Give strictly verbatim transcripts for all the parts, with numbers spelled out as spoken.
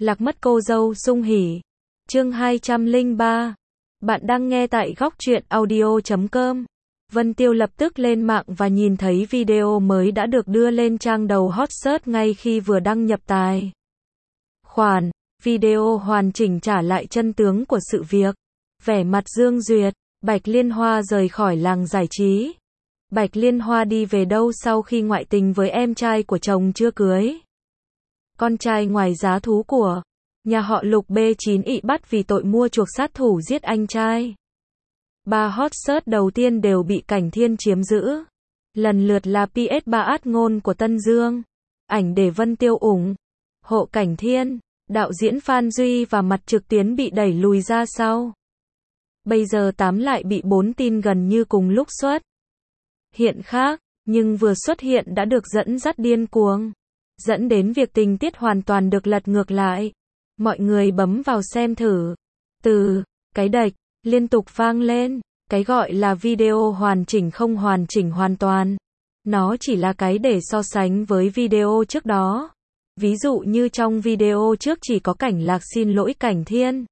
Lạc mất cô dâu sung hỉ. Chương hai trăm lẻ ba. Bạn đang nghe tại góc truyện audio chấm com. Vân Tiêu lập tức lên mạng và nhìn thấy video mới đã được đưa lên trang đầu hot search ngay khi vừa đăng nhập tài khoản. Video hoàn chỉnh trả lại chân tướng của sự việc. Vẻ mặt Dương Duyệt, Bạch Liên Hoa rời khỏi làng giải trí. Bạch Liên Hoa đi về đâu sau khi ngoại tình với em trai của chồng chưa cưới? Con trai ngoài giá thú của nhà họ Lục B chín ị bắt vì tội mua chuộc sát thủ giết anh trai. Ba hot search đầu tiên đều bị Cảnh Thiên chiếm giữ. Lần lượt là pê ét ba át ngôn của Tân Dương, ảnh để Vân Tiêu ủng hộ Cảnh Thiên, đạo diễn Phan Duy và Mặt Trực Tiến bị đẩy lùi ra sau. Bây giờ tám lại bị bốn tin gần như cùng lúc xuất hiện khác, nhưng vừa xuất hiện đã được dẫn dắt điên cuồng, dẫn đến việc tình tiết hoàn toàn được lật ngược lại. Mọi người bấm vào xem thử. Từ cái đạch liên tục vang lên, cái gọi là video hoàn chỉnh không hoàn chỉnh hoàn toàn. Nó chỉ là cái để so sánh với video trước đó. Ví dụ như trong video trước chỉ có cảnh Lạc xin lỗi Cảnh Thiên.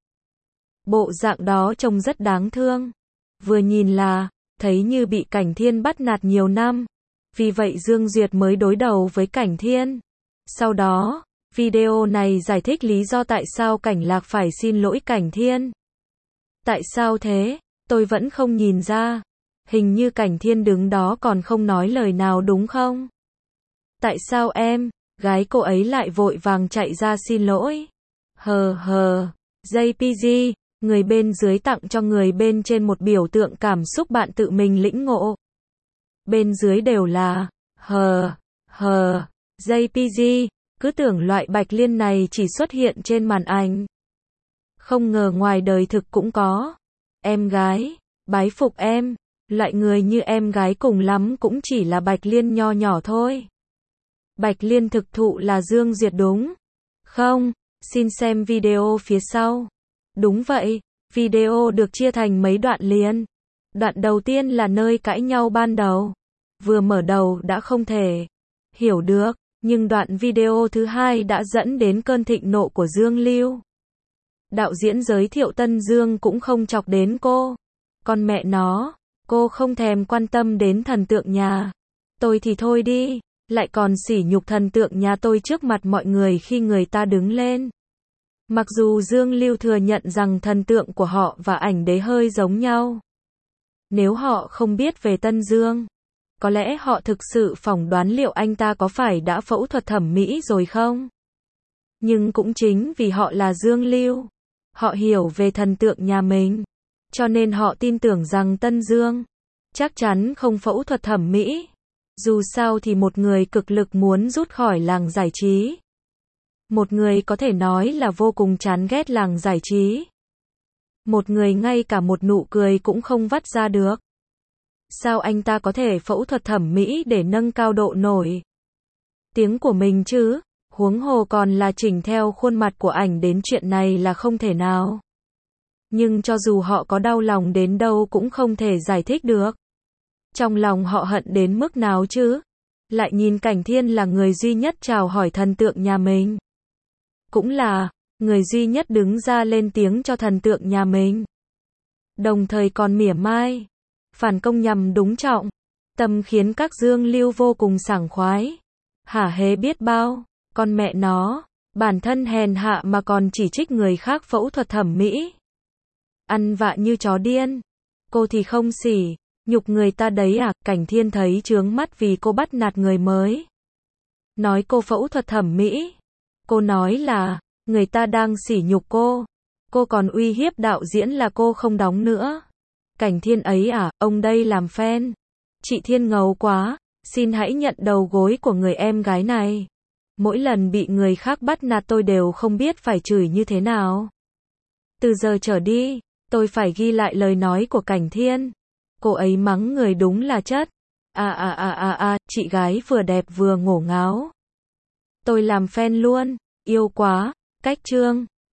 Bộ dạng đó trông rất đáng thương. Vừa nhìn là thấy như bị Cảnh Thiên bắt nạt nhiều năm. Vì vậy Dương Duyệt mới đối đầu với Cảnh Thiên. Sau đó, video này giải thích lý do tại sao Cảnh Lạc phải xin lỗi Cảnh Thiên. Tại sao thế? Tôi vẫn không nhìn ra. Hình như Cảnh Thiên đứng đó còn không nói lời nào đúng không? Tại sao em, gái cô ấy lại vội vàng chạy ra xin lỗi? Hờ hờ, gi pê giê, người bên dưới tặng cho người bên trên một biểu tượng cảm xúc bạn tự mình lĩnh ngộ. Bên dưới đều là hờ hờ, gi pê giê, cứ tưởng loại Bạch Liên này chỉ xuất hiện trên màn ảnh. Không ngờ ngoài đời thực cũng có. Em gái, bái phục em, loại người như em gái cùng lắm cũng chỉ là Bạch Liên nho nhỏ thôi. Bạch Liên thực thụ là Dương Duyệt đúng không? Xin xem video phía sau. Đúng vậy, video được chia thành mấy đoạn liền. Đoạn đầu tiên là nơi cãi nhau ban đầu. Vừa mở đầu đã không thể hiểu được, nhưng đoạn video thứ hai đã dẫn đến cơn thịnh nộ của Dương Lưu. Đạo diễn giới thiệu Tân Dương cũng không chọc đến cô. Con mẹ nó, cô không thèm quan tâm đến thần tượng nhà tôi thì thôi đi, lại còn sỉ nhục thần tượng nhà tôi trước mặt mọi người khi người ta đứng lên. Mặc dù Dương Lưu thừa nhận rằng thần tượng của họ và ảnh đế hơi giống nhau. Nếu họ không biết về Tân Dương, có lẽ họ thực sự phỏng đoán liệu anh ta có phải đã phẫu thuật thẩm mỹ rồi không? Nhưng cũng chính vì họ là Dương Lưu, họ hiểu về thần tượng nhà mình, cho nên họ tin tưởng rằng Tân Dương chắc chắn không phẫu thuật thẩm mỹ. Dù sao thì một người cực lực muốn rút khỏi làng giải trí. Một người có thể nói là vô cùng chán ghét làng giải trí. Một người ngay cả một nụ cười cũng không vắt ra được. Sao anh ta có thể phẫu thuật thẩm mỹ để nâng cao độ nổi tiếng của mình chứ? Huống hồ còn là chỉnh theo khuôn mặt của ảnh đến chuyện này là không thể nào. Nhưng cho dù họ có đau lòng đến đâu cũng không thể giải thích được. Trong lòng họ hận đến mức nào chứ? Lại nhìn Cảnh Thiên là người duy nhất chào hỏi thần tượng nhà mình. Cũng là người duy nhất đứng ra lên tiếng cho thần tượng nhà mình. Đồng thời còn mỉa mai, phản công nhằm đúng trọng tâm khiến các Dương Lưu vô cùng sảng khoái. Hả hế biết bao, con mẹ nó, bản thân hèn hạ mà còn chỉ trích người khác phẫu thuật thẩm mỹ. Ăn vạ như chó điên. Cô thì không sỉ nhục người ta đấy à? Cảnh Thiên thấy chướng mắt vì cô bắt nạt người mới. Nói cô phẫu thuật thẩm mỹ. Cô nói là người ta đang sỉ nhục cô. Cô còn uy hiếp đạo diễn là cô không đóng nữa. Cảnh Thiên ấy à, ông đây làm fan. Chị Thiên ngầu quá, xin hãy nhận đầu gối của người em gái này. Mỗi lần bị người khác bắt nạt tôi đều không biết phải chửi như thế nào. Từ giờ trở đi, tôi phải ghi lại lời nói của Cảnh Thiên. Cô ấy mắng người đúng là chất. À à à à à, chị gái vừa đẹp vừa ngổ ngáo. Tôi làm fan luôn, yêu quá, cách chương.